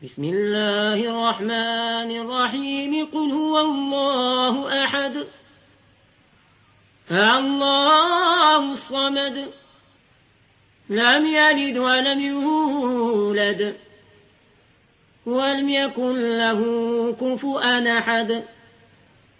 بسم الله الرحمن الرحيم قل هو الله أحد الله الصمد لم يلد ولم يولد ولم يكن له كفؤا أحد